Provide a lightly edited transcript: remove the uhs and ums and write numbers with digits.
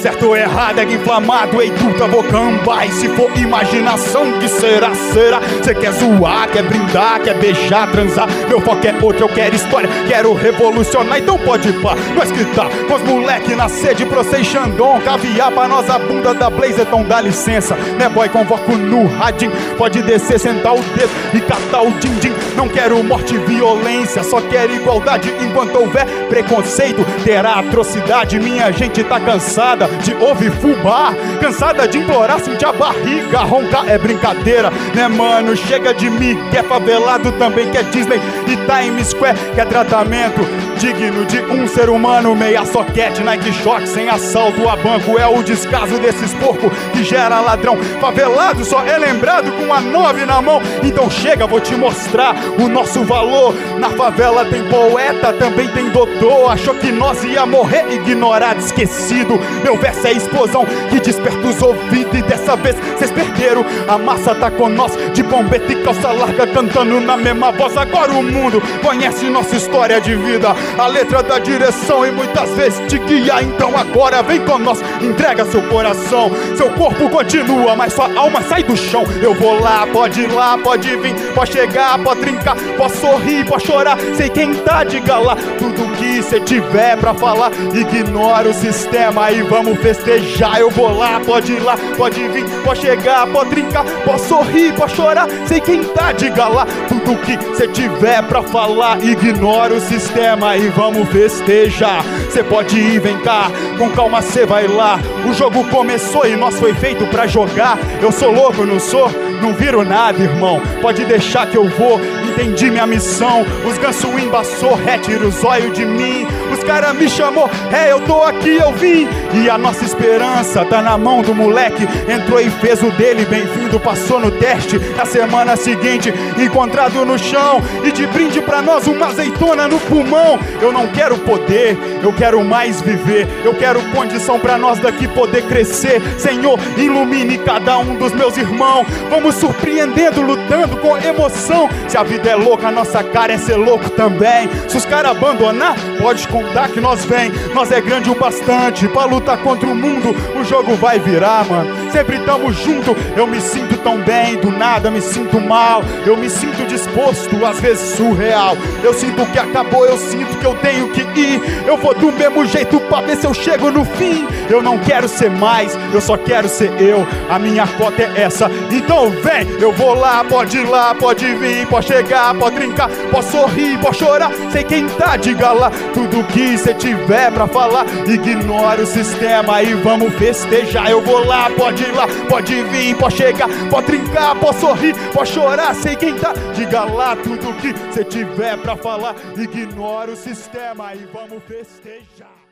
Certo ou errado, é inflamado, ei tu tá bocamba. E se for imaginação, que será, será? Cê quer zoar, quer brindar, quer beijar, transar. Meu foco é outro, eu quero história, quero revolucionar. Então pode ir pá, nós que tá com os moleque na sede, pro sem Xandão, caviar pra nós a bunda da Blazer. Então dá licença, né boy, convoco no radinho. Pode descer, sentar o dedo e catar o din-din. Não quero morte e violência, só quero igualdade. Enquanto houver preconceito, terá atrocidade. Minha gente tá cansada de ouvir fubá, cansada de implorar, sentir a barriga roncar. É brincadeira, né mano? Chega de mim, quer favelado também, quer Disney e Times Square, quer tratamento digno de um ser humano. Meia soquete, Nike Shock, sem assalto a banco. É o descaso desses porcos que gera ladrão. Favelado só é lembrado com a 9 na mão. Então chega, vou te mostrar o nosso valor. Na favela tem poeta, também tem doutor. Achou que nós ia morrer ignorado, esquecido. Meu verso é explosão que desperta os ouvidos. E dessa vez cês perderam, a massa tá com nós. De bombeta e calça larga, cantando na mesma voz. Agora o mundo conhece nossa história de vida, a letra da direção e muitas vezes te guia. Então agora vem com nós, entrega seu coração. Seu corpo continua, mas sua alma sai do chão. Eu vou lá, pode ir lá, pode vir, pode chegar, pode trincar, pode sorrir, pode chorar. Sei quem tá, diga lá tudo que cê tiver pra falar. Ignora o sistema e vamos festejar. Eu vou lá, pode ir lá, pode vir, pode chegar, pode trincar, pode sorrir, pode chorar. Sei quem tá, diga lá tudo que cê tiver pra falar. Ignora o sistema e vamos festejar. Cê pode ir, vem cá, com calma cê vai lá. O jogo começou e nós foi feito pra jogar. Eu sou louco, não sou? Não viro nada, irmão. Pode deixar que eu vou, entendi minha missão. Os ganso embaçou, retira os olhos de mim. Os cara me chamou, eu tô aqui, eu vim. E a nossa esperança tá na mão do moleque. Entrou e fez o dele, bem-vindo, passou no teste. Na semana seguinte, encontrado no chão. E de brinde pra nós uma azeitona no pulmão. Eu não quero poder, eu quero mais viver. Eu quero condição pra nós daqui poder crescer. Senhor, ilumine cada um dos meus irmãos. Vamos surpreendendo, lutando com emoção. Se a vida é louca, a nossa cara é ser louco também. Se os caras abandonar, pode contar que nós vem. Nós é grande o bastante pra lutar contra o mundo. O jogo vai virar, mano. Sempre tamo junto. Eu me sinto tão bem, do nada me sinto mal. Eu me sinto disposto, às vezes surreal. Eu sinto que acabou, eu sinto que eu tenho que ir. Eu vou do mesmo jeito pra ver se eu chego no fim. Eu não quero ser mais, eu só quero ser eu. A minha cota é essa, então vem. Eu vou lá, pode ir lá, pode vir, pode chegar, pode brincar, pode sorrir, pode chorar. Sei quem tá, diga lá tudo que cê tiver pra falar. Ignora o sistema e vamos festejar. Eu vou lá, pode ir lá, pode vir, pode chegar, pode brincar, pode sorrir, pode chorar. Sei quem tá, diga lá tudo que cê tiver pra falar. Ignora o sistema e vamos festejar.